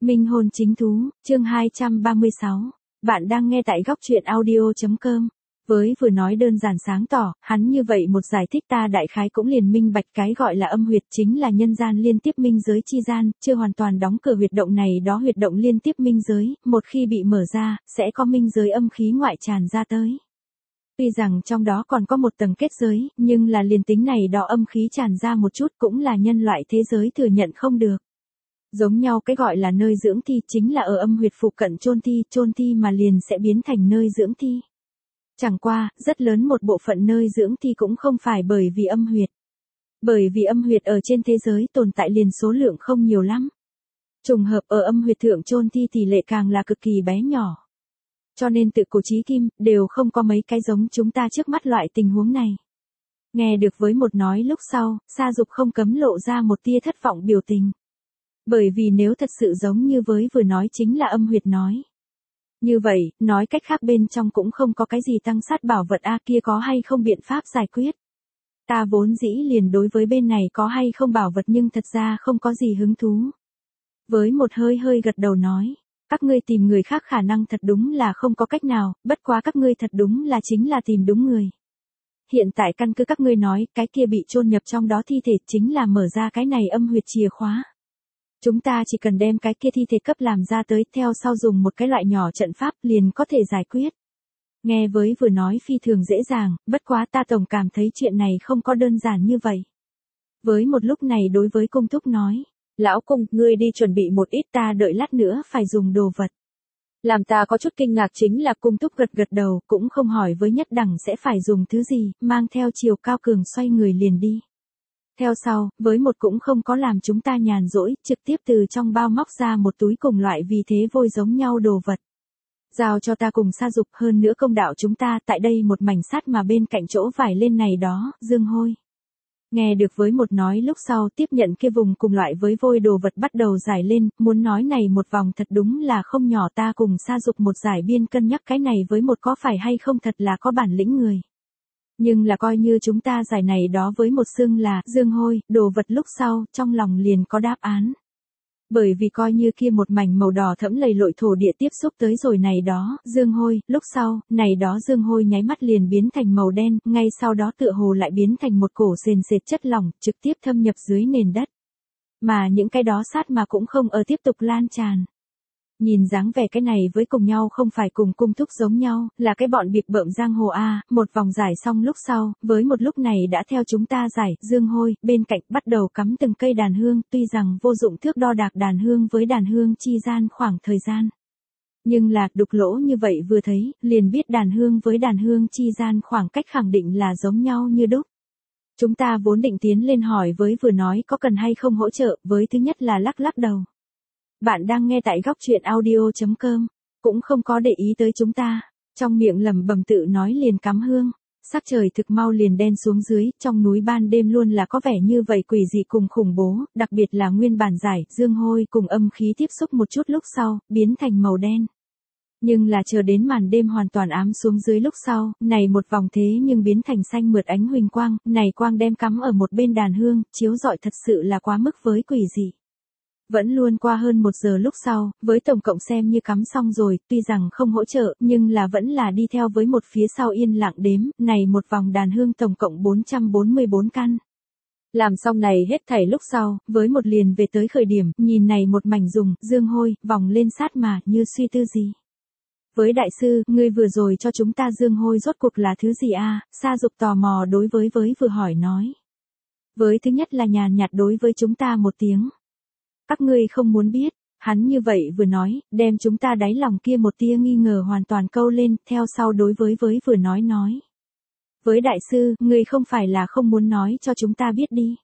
Minh hôn chính thú, chương 236. Bạn đang nghe tại góc truyện audio.com. Với vừa nói đơn giản sáng tỏ, hắn như vậy một giải thích ta đại khái cũng liền minh bạch cái gọi là âm huyệt chính là nhân gian liên tiếp minh giới chi gian, chưa hoàn toàn đóng cửa huyệt động này đó huyệt động liên tiếp minh giới, một khi bị mở ra, sẽ có minh giới âm khí ngoại tràn ra tới. Tuy rằng trong đó còn có một tầng kết giới, nhưng là liền tính này đó âm khí tràn ra một chút cũng là nhân loại thế giới thừa nhận không được. Giống nhau cái gọi là nơi dưỡng thi chính là ở âm huyệt phụ cận chôn thi mà liền sẽ biến thành nơi dưỡng thi. Chẳng qua, rất lớn một bộ phận nơi dưỡng thi cũng không phải bởi vì âm huyệt. Bởi vì âm huyệt ở trên thế giới tồn tại liền số lượng không nhiều lắm. Trùng hợp ở âm huyệt thượng chôn thi tỷ lệ càng là cực kỳ bé nhỏ. Cho nên tự cổ chí kim, đều không có mấy cái giống chúng ta trước mắt loại tình huống này. Nghe được với một nói lúc sau, Sa Dục không cấm lộ ra một tia thất vọng biểu tình. Bởi vì nếu thật sự giống như với vừa nói chính là âm huyệt nói. Như vậy, nói cách khác bên trong cũng không có cái gì tăng sát bảo vật kia có hay không biện pháp giải quyết. Ta vốn dĩ liền đối với bên này có hay không bảo vật nhưng thật ra không có gì hứng thú. Với một hơi gật đầu nói, các ngươi tìm người khác khả năng thật đúng là không có cách nào, bất quá các ngươi thật đúng là chính là tìm đúng người. Hiện tại căn cứ các ngươi nói, cái kia bị chôn nhập trong đó thi thể chính là mở ra cái này âm huyệt chìa khóa. Chúng ta chỉ cần đem cái kia thi thể cấp làm ra tới, theo sau dùng một cái loại nhỏ trận pháp liền có thể giải quyết. Nghe với vừa nói phi thường dễ dàng, bất quá ta tổng cảm thấy chuyện này không có đơn giản như vậy. Với một lúc này đối với cung thúc nói, lão cung, ngươi đi chuẩn bị một ít ta đợi lát nữa phải dùng đồ vật. Làm ta có chút kinh ngạc chính là cung thúc gật đầu, cũng không hỏi với nhất đẳng sẽ phải dùng thứ gì, mang theo chiều cao cường xoay người liền đi. Theo sau, với một cũng không có làm chúng ta nhàn rỗi, trực tiếp từ trong bao móc ra một túi cùng loại vì thế vôi giống nhau đồ vật. Giao cho ta cùng Sa Dục, hơn nữa công đạo chúng ta tại đây một mảnh sắt mà bên cạnh chỗ vải lên này đó, dương hôi. Nghe được với một nói lúc sau tiếp nhận kia vùng cùng loại với vôi đồ vật bắt đầu giải lên, muốn nói này một vòng thật đúng là không nhỏ, ta cùng Sa Dục một giải biên cân nhắc cái này với một có phải hay không thật là có bản lĩnh người. Nhưng là coi như chúng ta giải này đó với một xương là dương hôi, đồ vật lúc sau, trong lòng liền có đáp án. Bởi vì coi như kia một mảnh màu đỏ thẫm lầy lội thổ địa tiếp xúc tới rồi này đó, dương hôi, lúc sau, này đó dương hôi nháy mắt liền biến thành màu đen, ngay sau đó tựa hồ lại biến thành một cổ sền sệt chất lỏng, trực tiếp thâm nhập dưới nền đất. Mà những cái đó sát mà cũng không ở tiếp tục lan tràn. Nhìn dáng vẻ cái này với cùng nhau không phải cùng cung thúc giống nhau, là cái bọn biệt bợm giang hồ một vòng giải xong lúc sau, với một lúc này đã theo chúng ta giải, dương hôi, bên cạnh bắt đầu cắm từng cây đàn hương, tuy rằng vô dụng thước đo đạc đàn hương với đàn hương chi gian khoảng thời gian. Nhưng là, đục lỗ như vậy vừa thấy, liền biết đàn hương với đàn hương chi gian khoảng cách khẳng định là giống nhau như đúc. Chúng ta vốn định tiến lên hỏi với vừa nói có cần hay không hỗ trợ, với thứ nhất là lắc đầu. Bạn đang nghe tại góc truyện audio.com, cũng không có để ý tới chúng ta, trong miệng lẩm bẩm tự nói liền cắm hương, sắc trời thực mau liền đen xuống dưới, trong núi ban đêm luôn là có vẻ như vậy quỷ dị cùng khủng bố, đặc biệt là nguyên bản giải, dương hôi cùng âm khí tiếp xúc một chút lúc sau, biến thành màu đen. Nhưng là chờ đến màn đêm hoàn toàn ám xuống dưới lúc sau, này một vòng thế nhưng biến thành xanh mượt ánh huỳnh quang, này quang đem cắm ở một bên đàn hương, chiếu rọi thật sự là quá mức với quỷ dị. Vẫn luôn qua hơn 1 giờ lúc sau, với tổng cộng xem như cắm xong rồi, tuy rằng không hỗ trợ, nhưng là vẫn là đi theo với một phía sau yên lặng đếm, này một vòng đàn hương tổng cộng 444 căn. Làm xong này hết thảy lúc sau, với một liền về tới khởi điểm, nhìn này một mảnh dùng, dương hôi, vòng lên sát mà, như suy tư gì. Với đại sư, ngươi vừa rồi cho chúng ta dương hôi rốt cuộc là thứ gì Sa Dục tò mò đối với vừa hỏi nói. Với thứ nhất là nhàn nhạt đối với chúng ta một tiếng. Các ngươi không muốn biết, hắn như vậy vừa nói, đem chúng ta đáy lòng kia một tia nghi ngờ hoàn toàn câu lên, theo sau đối với vừa nói. Với đại sư, ngươi không phải là không muốn nói cho chúng ta biết đi.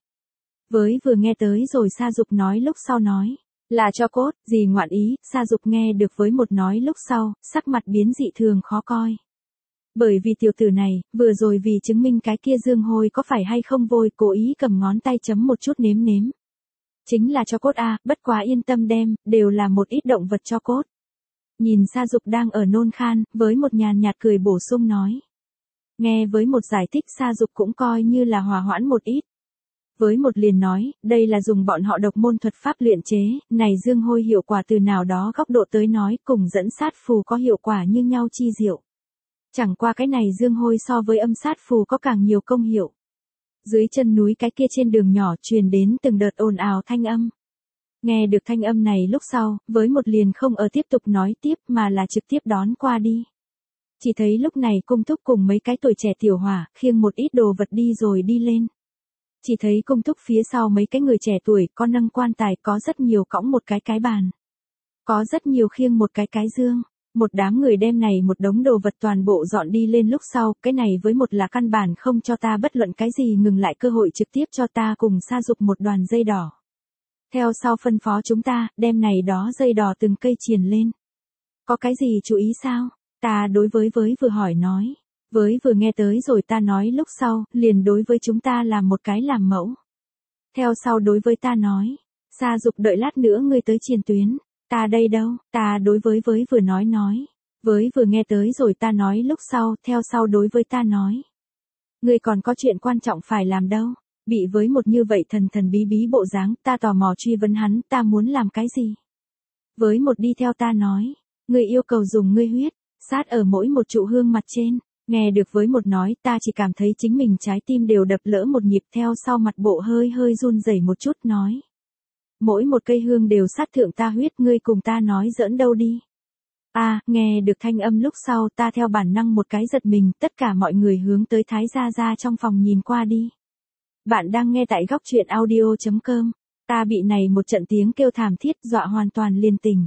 Với vừa nghe tới rồi Sa Dục nói lúc sau nói, là cho cốt, gì ngoạn ý, Sa Dục nghe được với một nói lúc sau, sắc mặt biến dị thường khó coi. Bởi vì tiểu tử này, vừa rồi vì chứng minh cái kia dương hôi có phải hay không vôi, cố ý cầm ngón tay chấm một chút nếm. Chính là cho cốt bất quá yên tâm đem, đều là một ít động vật cho cốt. Nhìn Sa Dục đang ở nôn khan, với một nhàn nhạt cười bổ sung nói. Nghe với một giải thích Sa Dục cũng coi như là hòa hoãn một ít. Với một liền nói, đây là dùng bọn họ độc môn thuật pháp luyện chế, này dương hôi hiệu quả từ nào đó góc độ tới nói cùng dẫn sát phù có hiệu quả như nhau chi diệu. Chẳng qua cái này dương hôi so với âm sát phù có càng nhiều công hiệu. Dưới chân núi cái kia trên đường nhỏ truyền đến từng đợt ồn ào thanh âm. Nghe được thanh âm này lúc sau, với một liền không ở tiếp tục nói tiếp mà là trực tiếp đón qua đi. Chỉ thấy lúc này cung thúc cùng mấy cái tuổi trẻ tiểu hỏa, khiêng một ít đồ vật đi rồi đi lên. Chỉ thấy cung thúc phía sau mấy cái người trẻ tuổi có nâng quan tài, có rất nhiều cõng một cái bàn. Có rất nhiều khiêng một cái dương. Một đám người đem này một đống đồ vật toàn bộ dọn đi lên lúc sau, cái này với một là căn bản không cho ta bất luận cái gì ngừng lại cơ hội trực tiếp cho ta cùng sa dục một đoàn dây đỏ. Theo sau phân phó chúng ta, đem này đó dây đỏ từng cây triền lên. Có cái gì chú ý sao? Ta đối với vừa hỏi nói. Với vừa nghe tới rồi ta nói lúc sau, liền đối với chúng ta làm một cái làm mẫu. Theo sau đối với ta nói, sa dục đợi lát nữa ngươi tới triền tuyến. Ta đây đâu, ta đối với vừa nói. Với vừa nghe tới rồi ta nói lúc sau, theo sau đối với ta nói. Ngươi còn có chuyện quan trọng phải làm đâu. Bị với một như vậy thần bí bộ dáng, ta tò mò truy vấn hắn, ta muốn làm cái gì? Với một đi theo ta nói, ngươi yêu cầu dùng ngươi huyết, sát ở mỗi một trụ hương mặt trên. Nghe được với một nói, ta chỉ cảm thấy chính mình trái tim đều đập lỡ một nhịp, theo sau mặt bộ hơi run rẩy một chút nói. Mỗi một cây hương đều sát thượng ta huyết, ngươi cùng ta nói giỡn đâu đi. Nghe được thanh âm lúc sau ta theo bản năng một cái giật mình, tất cả mọi người hướng tới Thái Gia trong phòng nhìn qua đi. Bạn đang nghe tại góc truyện audio.com. Ta bị này một trận tiếng kêu thảm thiết dọa hoàn toàn liền tỉnh.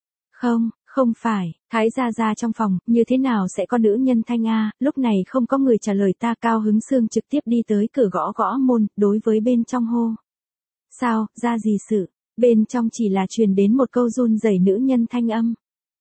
Không phải, Thái Gia trong phòng, như thế nào sẽ có nữ nhân thanh lúc này không có người trả lời ta, Cao Hứng Xương trực tiếp đi tới cửa gõ môn, đối với bên trong hô. Sao, ra gì sự? Bên trong chỉ là truyền đến một câu run rẩy nữ nhân thanh âm.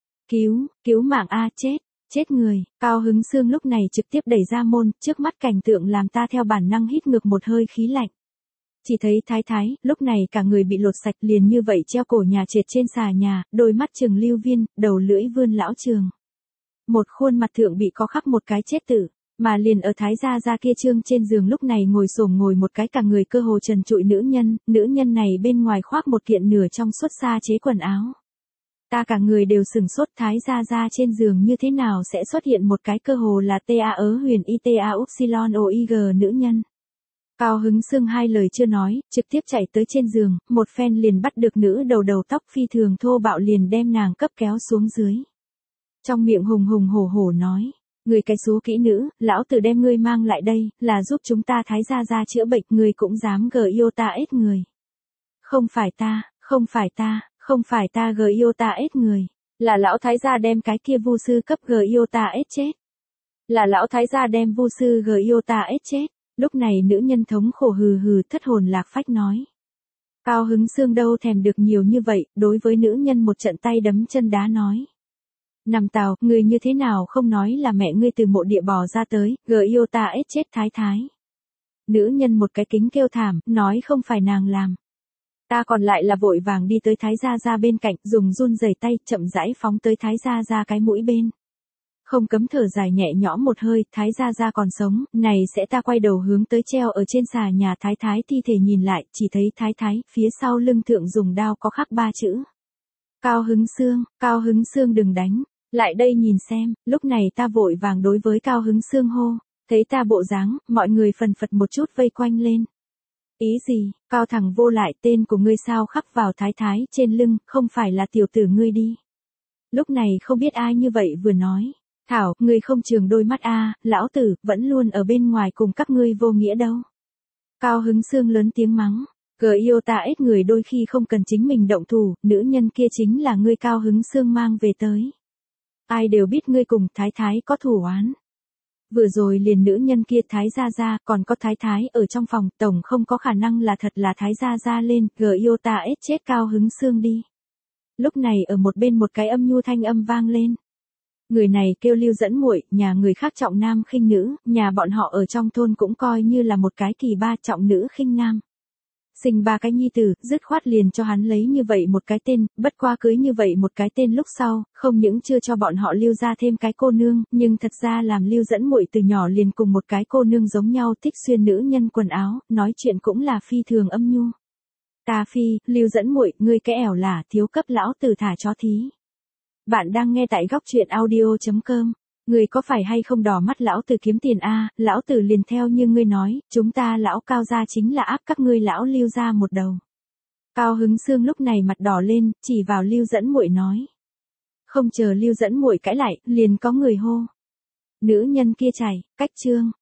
Cứu mạng chết người. Cao Hứng Xương lúc này trực tiếp đẩy ra môn, trước mắt cảnh tượng làm ta theo bản năng hít ngược một hơi khí lạnh. Chỉ thấy thái, lúc này cả người bị lột sạch liền như vậy treo cổ nhà trệt trên xà nhà, đôi mắt trừng lưu viên, đầu lưỡi vươn lão trường. Một khuôn mặt thượng bị có khắc một cái chết tử, mà liền ở Thái Gia kia trương trên giường lúc này ngồi một cái cả người cơ hồ trần trụi nữ nhân này bên ngoài khoác một kiện nửa trong suốt sa chế quần áo. Ta cả người đều sừng sốt, Thái Gia trên giường như thế nào sẽ xuất hiện một cái cơ hồ là huyền ita upsilon oig nữ nhân. Cao Hứng Xương hai lời chưa nói, trực tiếp chạy tới trên giường, một phen liền bắt được nữ đầu tóc phi thường thô bạo liền đem nàng cấp kéo xuống dưới. Trong miệng hùng hổ nói, người cái số kỹ nữ, lão tử đem ngươi mang lại đây, là giúp chúng ta Thái Gia chữa bệnh, ngươi cũng dám giết người. Không phải ta giết người, là lão Thái Gia đem cái kia vu sư cấp giết chết. Là lão Thái Gia đem vu sư giết chết. Lúc này nữ nhân thống khổ hừ thất hồn lạc phách nói. Cao Hứng Xương đâu thèm được nhiều như vậy, đối với nữ nhân một trận tay đấm chân đá nói. Nằm tào, người như thế nào không nói là mẹ ngươi từ mộ địa bò ra tới, giết chết thái. Nữ nhân một cái kính kêu thảm, nói không phải nàng làm. Ta còn lại là vội vàng đi tới Thái Gia bên cạnh, dùng run rẩy tay, chậm rãi phóng tới Thái Gia cái mũi bên. Không cấm thở dài nhẹ nhõm một hơi, Thái Gia còn sống, này sẽ ta quay đầu hướng tới treo ở trên xà nhà thái thi thể nhìn lại, chỉ thấy thái, phía sau lưng thượng dùng đao có khắc 3 chữ. Cao Hứng Xương đừng đánh, lại đây nhìn xem, lúc này ta vội vàng đối với Cao Hứng Xương hô, thấy ta bộ dáng, mọi người phần phật một chút vây quanh lên. Ý gì, Cao thẳng vô lại, tên của ngươi sao khắc vào thái trên lưng, không phải là tiểu tử ngươi đi. Lúc này không biết ai như vậy vừa nói. Thảo, ngươi không trường đôi mắt lão tử, vẫn luôn ở bên ngoài cùng các ngươi vô nghĩa đâu. Cao Hứng Xương lớn tiếng mắng, giết người đôi khi không cần chính mình động thủ, nữ nhân kia chính là ngươi Cao Hứng Xương mang về tới. Ai đều biết ngươi cùng thái có thù oán. Vừa rồi liền nữ nhân kia Thái Gia còn có thái ở trong phòng, tổng không có khả năng là thật là Thái Gia lên, giết chết Cao Hứng Xương đi. Lúc này ở một bên một cái âm nhu thanh âm vang lên. Người này kêu Lưu Dẫn Muội, nhà người khác trọng nam khinh nữ, nhà bọn họ ở trong thôn cũng coi như là một cái kỳ ba trọng nữ khinh nam. sinh 3 cái nhi tử, dứt khoát liền cho hắn lấy như vậy một cái tên, bất qua cưới như vậy một cái tên lúc sau, không những chưa cho bọn họ Lưu ra thêm cái cô nương, nhưng thật ra làm Lưu Dẫn Muội từ nhỏ liền cùng một cái cô nương giống nhau, thích xuyên nữ nhân quần áo, nói chuyện cũng là phi thường âm nhu. Ta phi, Lưu Dẫn Muội, ngươi cái ẻo là, thiếu cấp lão tử thả chó thí. Bạn đang nghe tại góc truyện audio.com. Ngươi có phải hay không đỏ mắt lão tử kiếm tiền a? Lão tử liền theo như ngươi nói, chúng ta lão Cao gia chính là áp các ngươi lão Lưu gia một đầu. Cao Hứng Xương lúc này mặt đỏ lên, chỉ vào Lưu Dẫn Muội nói. Không chờ Lưu Dẫn Muội cãi lại, liền có người hô. Nữ nhân kia chảy, cách chương.